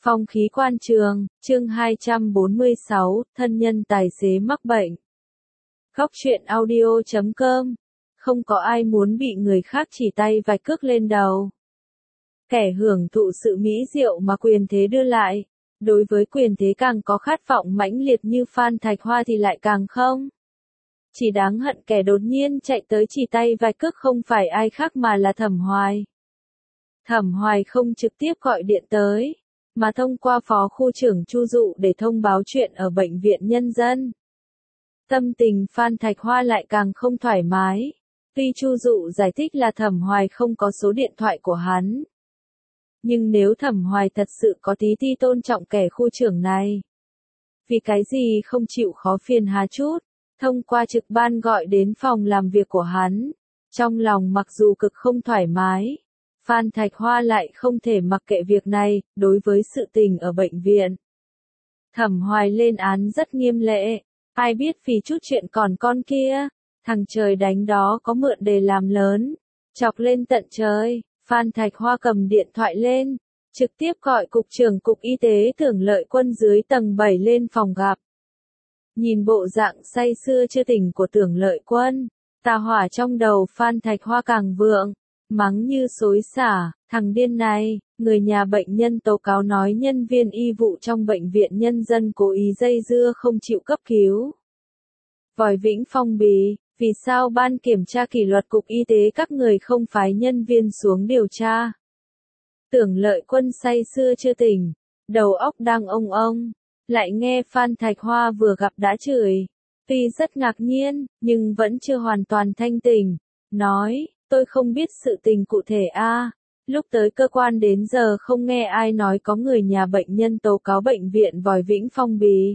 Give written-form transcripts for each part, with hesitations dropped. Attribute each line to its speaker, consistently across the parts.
Speaker 1: Phong khí quan trường, chương 246, thân nhân tài xế mắc bệnh. Góc truyện audio.com. Không có ai muốn bị người khác chỉ tay vạch cước lên đầu. Kẻ hưởng thụ sự mỹ diệu mà quyền thế đưa lại, đối với quyền thế càng có khát vọng mãnh liệt như Phan Thạch Hoa thì lại càng không. Chỉ đáng hận kẻ đột nhiên chạy tới chỉ tay vạch cước không phải ai khác mà là Thẩm Hoài. Thẩm Hoài không trực tiếp gọi điện tới, mà thông qua phó khu trưởng Chu Dụ để thông báo chuyện ở bệnh viện nhân dân. Tâm tình Phan Thạch Hoa lại càng không thoải mái. Tuy Chu Dụ giải thích là Thẩm Hoài không có số điện thoại của hắn. Nhưng nếu Thẩm Hoài thật sự có tí ti tôn trọng kẻ khu trưởng này, vì cái gì không chịu khó phiền hà chút, thông qua trực ban gọi đến phòng làm việc của hắn. Trong lòng mặc dù cực không thoải mái, Phan Thạch Hoa lại không thể mặc kệ việc này, đối với sự tình ở bệnh viện. Thẩm Hoài lên án rất nghiêm lệ, ai biết vì chút chuyện còn con kia, thằng trời đánh đó có mượn để làm lớn, chọc lên tận trời. Phan Thạch Hoa cầm điện thoại lên, trực tiếp gọi cục trưởng cục y tế Tưởng Lợi Quân dưới tầng 7 lên phòng gặp. Nhìn bộ dạng say sưa chưa tỉnh của Tưởng Lợi Quân, tà hỏa trong đầu Phan Thạch Hoa càng vượng, mắng như xối xả, thằng điên này. Người nhà bệnh nhân tố cáo nói nhân viên y vụ trong bệnh viện nhân dân cố ý dây dưa không chịu cấp cứu. Vòi Vĩnh phong bì, vì sao ban kiểm tra kỷ luật cục y tế các người không phái nhân viên xuống điều tra? Tưởng Lợi Quân say sưa chưa tỉnh, đầu óc đang ông, lại nghe Phan Thạch Hoa vừa gặp đã chửi. Tuy rất ngạc nhiên, nhưng vẫn chưa hoàn toàn thanh tỉnh, nói, tôi không biết sự tình cụ thể a. Lúc tới cơ quan đến giờ không nghe ai nói có người nhà bệnh nhân tố cáo bệnh viện Vòi Vĩnh phong bì.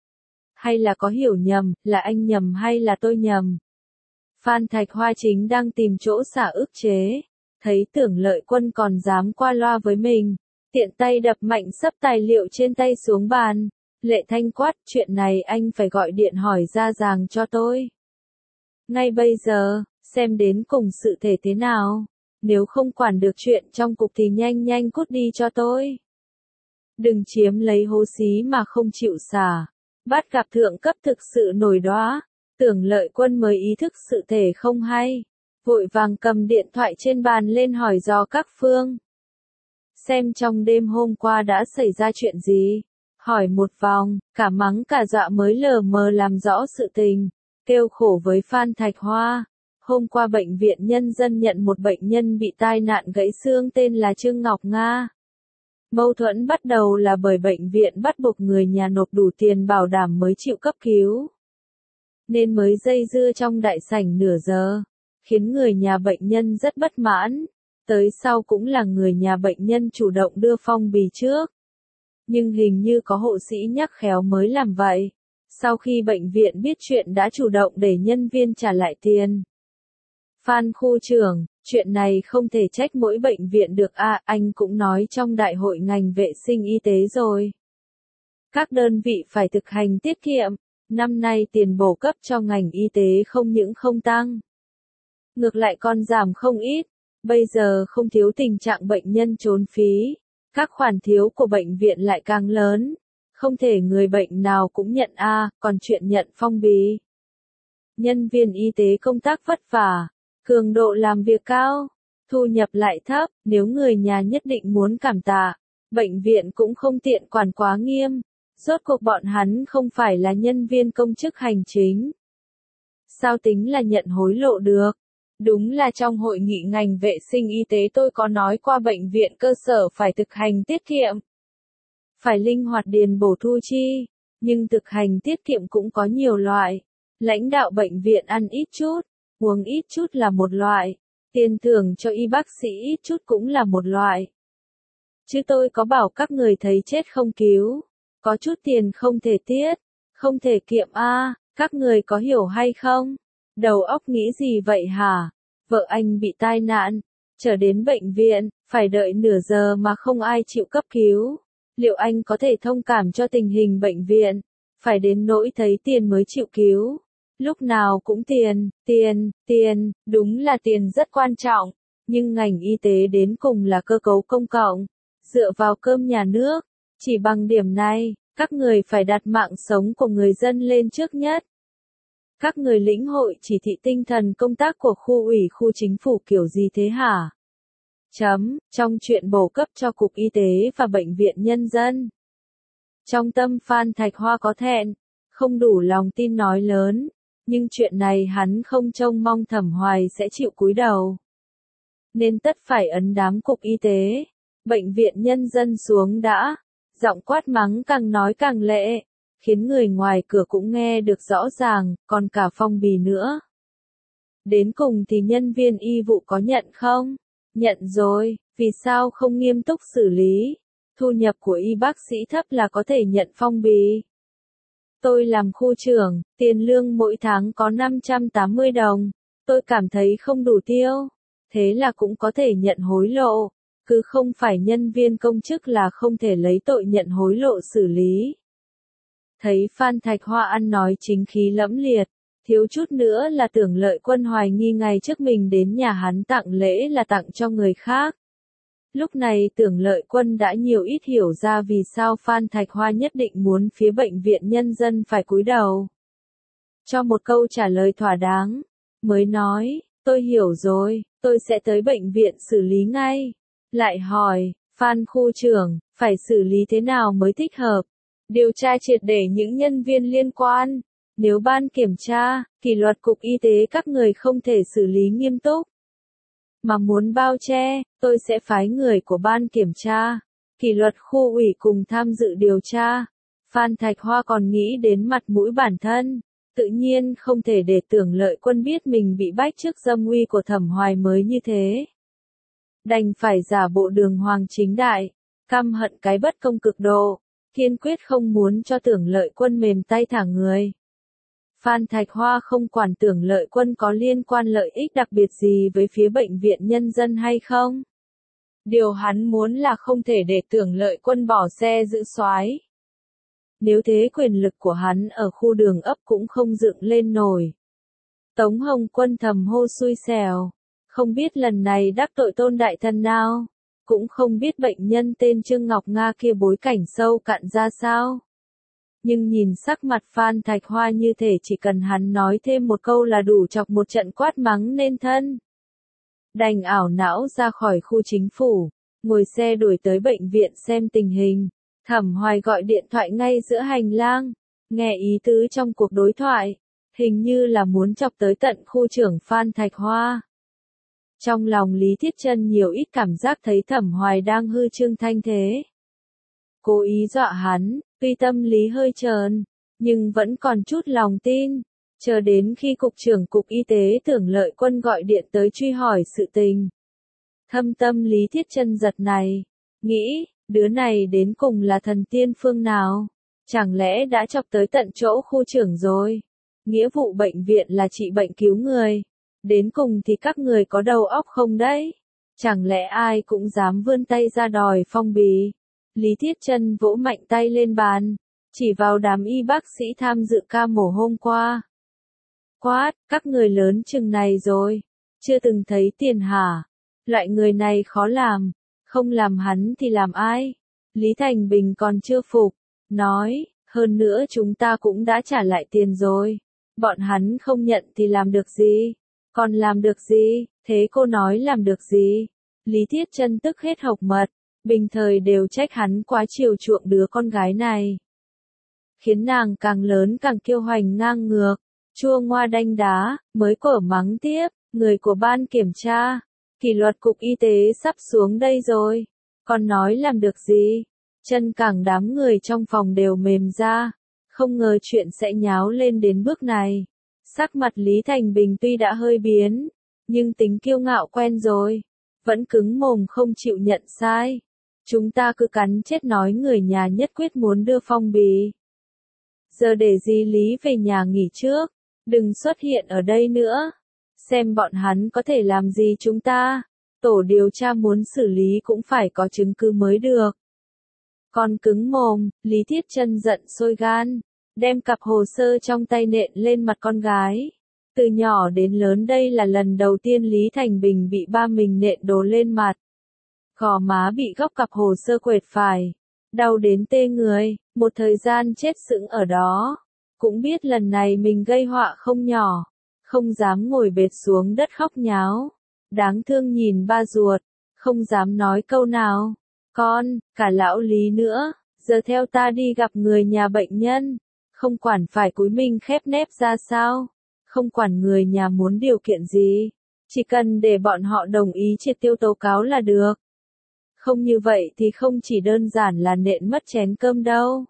Speaker 1: Hay là có hiểu nhầm, là anh nhầm hay là tôi nhầm? Phan Thạch Hoa chính đang tìm chỗ xả ức chế, thấy Tưởng Lợi Quân còn dám qua loa với mình, tiện tay đập mạnh xấp tài liệu trên tay xuống bàn. Lệ Thanh quát, chuyện này anh phải gọi điện hỏi ra ràng cho tôi. Ngay bây giờ, xem đến cùng sự thể thế nào. Nếu không quản được chuyện trong cục thì nhanh cút đi cho tôi. Đừng chiếm lấy hố xí mà không chịu xả. Bắt gặp thượng cấp thực sự nổi đoá. Tưởng Lợi Quân mới ý thức sự thể không hay. Vội vàng cầm điện thoại trên bàn lên hỏi dò các phương. Xem trong đêm hôm qua đã xảy ra chuyện gì. Hỏi một vòng, cả mắng cả dọa mới lờ mờ làm rõ sự tình. Kêu khổ với Phan Thạch Hoa. Hôm qua bệnh viện nhân dân nhận một bệnh nhân bị tai nạn gãy xương tên là Trương Ngọc Nga. Mâu thuẫn bắt đầu là bởi bệnh viện bắt buộc người nhà nộp đủ tiền bảo đảm mới chịu cấp cứu. Nên mới dây dưa trong đại sảnh nửa giờ, khiến người nhà bệnh nhân rất bất mãn. Tới sau cũng là người nhà bệnh nhân chủ động đưa phong bì trước. Nhưng hình như có hộ sĩ nhắc khéo mới làm vậy. Sau khi bệnh viện biết chuyện đã chủ động để nhân viên trả lại tiền. Phan khu trưởng, chuyện này không thể trách mỗi bệnh viện được anh cũng nói trong đại hội ngành vệ sinh y tế rồi. Các đơn vị phải thực hành tiết kiệm, năm nay tiền bổ cấp cho ngành y tế không những không tăng. Ngược lại còn giảm không ít, bây giờ không thiếu tình trạng bệnh nhân trốn phí, các khoản thiếu của bệnh viện lại càng lớn, không thể người bệnh nào cũng nhận còn chuyện nhận phong bì. Nhân viên y tế công tác vất vả. Cường độ làm việc cao, thu nhập lại thấp, nếu người nhà nhất định muốn cảm tạ, bệnh viện cũng không tiện quản quá nghiêm, rốt cuộc bọn hắn không phải là nhân viên công chức hành chính. Sao tính là nhận hối lộ được? Đúng là trong hội nghị ngành vệ sinh y tế tôi có nói qua bệnh viện cơ sở phải thực hành tiết kiệm. Phải linh hoạt điền bổ thu chi, nhưng thực hành tiết kiệm cũng có nhiều loại. Lãnh đạo bệnh viện ăn ít chút. Uống ít chút là một loại, tiền thưởng cho y bác sĩ ít chút cũng là một loại. Chứ tôi có bảo các người thấy chết không cứu, có chút tiền không thể tiết, không thể kiệm các người có hiểu hay không? Đầu óc nghĩ gì vậy hả? Vợ anh bị tai nạn, trở đến bệnh viện, phải đợi nửa giờ mà không ai chịu cấp cứu. Liệu anh có thể thông cảm cho tình hình bệnh viện, phải đến nỗi thấy tiền mới chịu cứu? Lúc nào cũng tiền, đúng là tiền rất quan trọng, nhưng ngành y tế đến cùng là cơ cấu công cộng, dựa vào cơm nhà nước, Chỉ bằng điểm này, các người phải đặt mạng sống của người dân lên trước nhất. Các người lĩnh hội chỉ thị tinh thần công tác của khu ủy khu chính phủ kiểu gì thế hả? Trong chuyện bổ cấp cho Cục Y tế và Bệnh viện Nhân dân. Trong tâm Phan Thạch Hoa có thẹn, không đủ lòng tin nói lớn, nhưng chuyện này hắn không trông mong Thẩm Hoài sẽ chịu cúi đầu. Nên tất phải ấn đám Cục Y tế, Bệnh viện Nhân dân xuống đã, giọng quát mắng càng nói càng lệ, khiến người ngoài cửa cũng nghe được rõ ràng, còn cả phong bì nữa. Đến cùng thì nhân viên y vụ có nhận không? Nhận rồi, vì sao không nghiêm túc xử lý? Thu nhập của y bác sĩ thấp là có thể nhận phong bì. Tôi làm khu trưởng, tiền lương mỗi tháng có 580 đồng, tôi cảm thấy không đủ tiêu, thế là cũng có thể nhận hối lộ, cứ không phải nhân viên công chức là không thể lấy tội nhận hối lộ xử lý. Thấy Phan Thạch Hoa ăn nói chính khí lẫm liệt, thiếu chút nữa là Tưởng Lợi Quân hoài nghi ngày trước mình đến nhà hắn tặng lễ là tặng cho người khác. Lúc này Tưởng Lợi Quân đã nhiều ít hiểu ra vì sao Phan Thạch Hoa nhất định muốn phía Bệnh viện Nhân dân phải cúi đầu. Cho một câu trả lời thỏa đáng, mới nói, tôi hiểu rồi, tôi sẽ tới bệnh viện xử lý ngay. Lại hỏi, Phan khu trưởng, phải xử lý thế nào mới thích hợp? Điều tra triệt để những nhân viên liên quan. Nếu ban kiểm tra, kỷ luật Cục Y tế các người không thể xử lý nghiêm túc, mà muốn bao che, tôi sẽ phái người của ban kiểm tra, kỷ luật khu ủy cùng tham dự điều tra. Phan Thạch Hoa còn nghĩ đến mặt mũi bản thân, tự nhiên không thể để Tưởng Lợi Quân biết mình bị bách trước dâm uy của Thẩm Hoài mới như thế. Đành phải giả bộ đường hoàng chính đại, căm hận cái bất công cực độ, kiên quyết không muốn cho Tưởng Lợi Quân mềm tay thả người. Phan Thạch Hoa không quản Tưởng Lợi Quân có liên quan lợi ích đặc biệt gì với phía Bệnh viện Nhân dân hay không. Điều hắn muốn là không thể để Tưởng Lợi Quân bỏ xe giữ soái. Nếu thế quyền lực của hắn ở khu đường ấp cũng không dựng lên nổi. Tống Hồng Quân thầm hô xui xẻo, không biết lần này đắc tội Tôn đại thần nào, cũng không biết bệnh nhân tên Trương Ngọc Nga kia bối cảnh sâu cạn ra sao. Nhưng nhìn sắc mặt Phan Thạch Hoa như thể chỉ cần hắn nói thêm một câu là đủ chọc một trận quát mắng nên thân. Đành ảo não ra khỏi khu chính phủ, ngồi xe đuổi tới bệnh viện xem tình hình. Thẩm Hoài gọi điện thoại ngay giữa hành lang, nghe ý tứ trong cuộc đối thoại, hình như là muốn chọc tới tận khu trưởng Phan Thạch Hoa. Trong lòng Lý Thiết Chân nhiều ít cảm giác thấy Thẩm Hoài đang hư trương thanh thế. Cố ý dọa hắn, tuy tâm lý hơi trờn, nhưng vẫn còn chút lòng tin, chờ đến khi Cục trưởng Cục Y tế Tưởng Lợi Quân gọi điện tới truy hỏi sự tình. Thâm tâm Lý Thiết Chân giật này, nghĩ, đứa này đến cùng là thần tiên phương nào, chẳng lẽ đã chọc tới tận chỗ khu trưởng rồi. Nghĩa vụ bệnh viện là trị bệnh cứu người, đến cùng thì các người có đầu óc không đấy, chẳng lẽ ai cũng dám vươn tay ra đòi phong bì. Lý Thiết Chân vỗ mạnh tay lên bàn, chỉ vào đám y bác sĩ tham dự ca mổ hôm qua. Quát, các người lớn chừng này rồi, chưa từng thấy tiền hả? Loại người này khó làm, không làm hắn thì làm ai? Lý Thành Bình còn chưa phục, nói, hơn nữa chúng ta cũng đã trả lại tiền rồi, bọn hắn không nhận thì làm được gì? Còn làm được gì? Thế cô nói làm được gì? Lý Thiết Chân tức hết hộc mật. Bình thời đều trách hắn quá chiều chuộng đứa con gái này. Khiến nàng càng lớn càng kiêu hoành ngang ngược, chua ngoa đanh đá, mới cở mắng tiếp, người của ban kiểm tra, kỷ luật Cục Y tế sắp xuống đây rồi, còn nói làm được gì? Chân càng đám người trong phòng đều mềm ra, không ngờ chuyện sẽ nháo lên đến bước này. Sắc mặt Lý Thành Bình tuy đã hơi biến, nhưng tính kiêu ngạo quen rồi, vẫn cứng mồm không chịu nhận sai. Chúng ta cứ cắn chết nói người nhà nhất quyết muốn đưa phong bì. Giờ để Di Lý về nhà nghỉ trước, đừng xuất hiện ở đây nữa. Xem bọn hắn có thể làm gì chúng ta. Tổ điều tra muốn xử lý cũng phải có chứng cứ mới được. Còn cứng mồm, Lý Thiết Chân giận sôi gan, đem cặp hồ sơ trong tay nện lên mặt con gái. Từ nhỏ đến lớn đây là lần đầu tiên Lý Thành Bình bị ba mình nện đồ lên mặt. Gò má bị góc cặp hồ sơ quệt phải, đau đến tê người, một thời gian chết sững ở đó. Cũng biết lần này mình gây họa không nhỏ, không dám ngồi bệt xuống đất khóc nháo. Đáng thương nhìn ba ruột, không dám nói câu nào. Con, cả lão Lý nữa, giờ theo ta đi gặp người nhà bệnh nhân. Không quản phải cúi mình khép nép ra sao, không quản người nhà muốn điều kiện gì, chỉ cần để bọn họ đồng ý triệt tiêu tố cáo là được. Không như vậy thì không chỉ đơn giản là nện mất chén cơm đâu.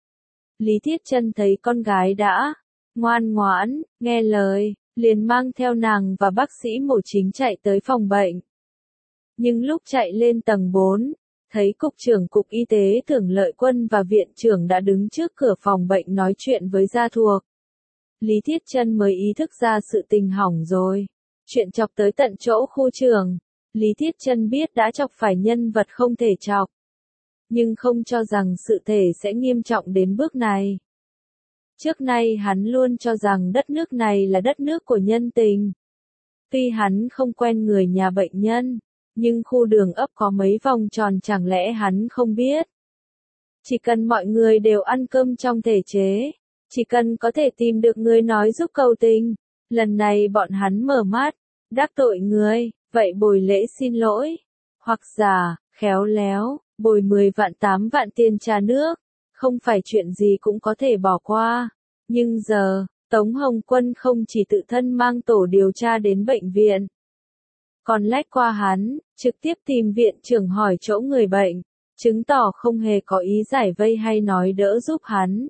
Speaker 1: Lý Thiết Chân thấy con gái đã ngoan ngoãn, nghe lời, liền mang theo nàng và bác sĩ mổ chính chạy tới phòng bệnh. Nhưng lúc chạy lên tầng 4, thấy Cục trưởng Cục Y tế Tưởng Lợi Quân và Viện trưởng đã đứng trước cửa phòng bệnh nói chuyện với gia thuộc. Lý Thiết Chân mới ý thức ra sự tình hỏng rồi. Chuyện chọc tới tận chỗ khu trường. Lý Thiết Chân biết đã chọc phải nhân vật không thể chọc. Nhưng không cho rằng sự thể sẽ nghiêm trọng đến bước này. Trước nay hắn luôn cho rằng đất nước này là đất nước của nhân tình. Tuy hắn không quen người nhà bệnh nhân, nhưng khu đường ấp có mấy vòng tròn chẳng lẽ hắn không biết. Chỉ cần mọi người đều ăn cơm trong thể chế, chỉ cần có thể tìm được người nói giúp cầu tình, lần này bọn hắn mở mắt, đắc tội người, vậy bồi lễ xin lỗi, hoặc giả, khéo léo, bồi 10 vạn 8 vạn tiền trà nước, không phải chuyện gì cũng có thể bỏ qua. Nhưng giờ, Tống Hồng Quân không chỉ tự thân mang tổ điều tra đến bệnh viện, còn lách qua hắn, trực tiếp tìm viện trưởng hỏi chỗ người bệnh, chứng tỏ không hề có ý giải vây hay nói đỡ giúp hắn.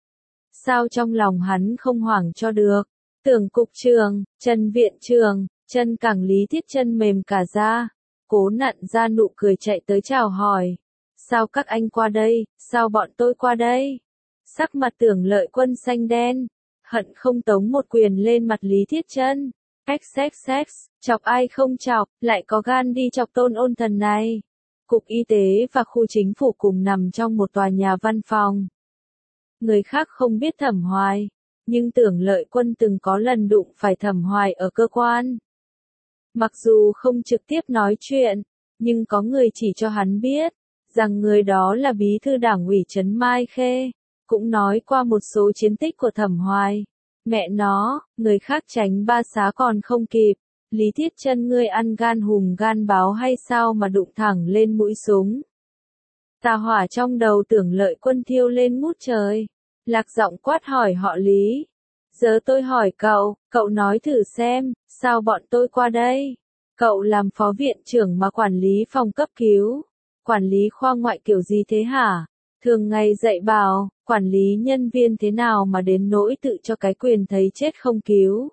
Speaker 1: Sao trong lòng hắn không hoảng cho được? Tưởng cục trưởng, Trần viện trưởng, chân cẳng Lý Thiết Chân mềm cả da, cố nặn ra nụ cười chạy tới chào hỏi. Sao các anh qua đây, sao bọn tôi qua đây? Sắc mặt Tưởng Lợi Quân xanh đen, hận không tống một quyền lên mặt Lý Thiết Chân. XXX, chọc ai không chọc, lại có gan đi chọc Tôn Ôn Thần này. Cục Y tế và khu chính phủ cùng nằm trong một tòa nhà văn phòng. Người khác không biết Thẩm Hoài, nhưng Tưởng Lợi Quân từng có lần đụng phải Thẩm Hoài ở cơ quan. Mặc dù không trực tiếp nói chuyện, nhưng có người chỉ cho hắn biết, rằng người đó là bí thư đảng ủy trấn Mai Khê, cũng nói qua một số chiến tích của Thẩm Hoài. Mẹ nó, người khác tránh ba xá còn không kịp, Lý Thiết Chân ngươi ăn gan hùm gan báo hay sao mà đụng thẳng lên mũi súng. Tà hỏa trong đầu Tưởng Lợi Quân thiêu lên ngút trời, lạc giọng quát hỏi họ Lý. Giờ tôi hỏi cậu nói thử xem, sao bọn tôi qua đây? Cậu làm phó viện trưởng mà quản lý phòng cấp cứu, quản lý khoa ngoại kiểu gì thế hả? Thường ngày dạy bảo, quản lý nhân viên thế nào mà đến nỗi tự cho cái quyền thấy chết không cứu.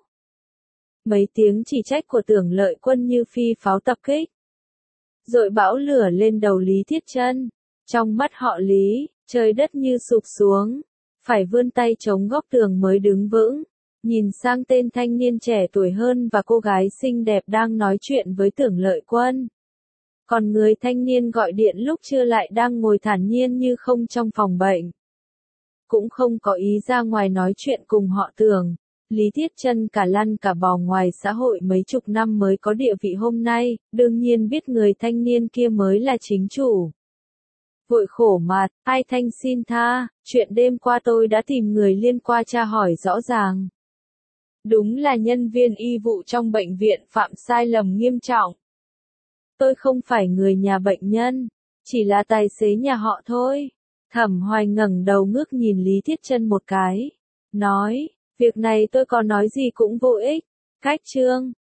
Speaker 1: Mấy tiếng chỉ trách của Tưởng Lợi Quân như phi pháo tập kích, dội bão lửa lên đầu Lý Thiết Chân. Trong mắt họ Lý, trời đất như sụp xuống, phải vươn tay chống góc tường mới đứng vững, nhìn sang tên thanh niên trẻ tuổi hơn và cô gái xinh đẹp đang nói chuyện với Tưởng Lợi Quân. Còn người thanh niên gọi điện lúc trưa lại đang ngồi thản nhiên như không trong phòng bệnh. Cũng không có ý ra ngoài nói chuyện cùng họ Tưởng. Lý Thiết Chân cả lăn cả bò ngoài xã hội mấy chục năm mới có địa vị hôm nay, đương nhiên biết người thanh niên kia mới là chính chủ. Vội khổ mặt, ai thanh xin tha, chuyện đêm qua tôi đã tìm người liên quan tra hỏi rõ ràng. Đúng là nhân viên y vụ trong bệnh viện phạm sai lầm nghiêm trọng. Tôi không phải người nhà bệnh nhân, chỉ là tài xế nhà họ thôi. Thẩm Hoài ngẩng đầu ngước nhìn Lý Thiết Chân một cái, nói, việc này tôi có nói gì cũng vô ích. Cách trương,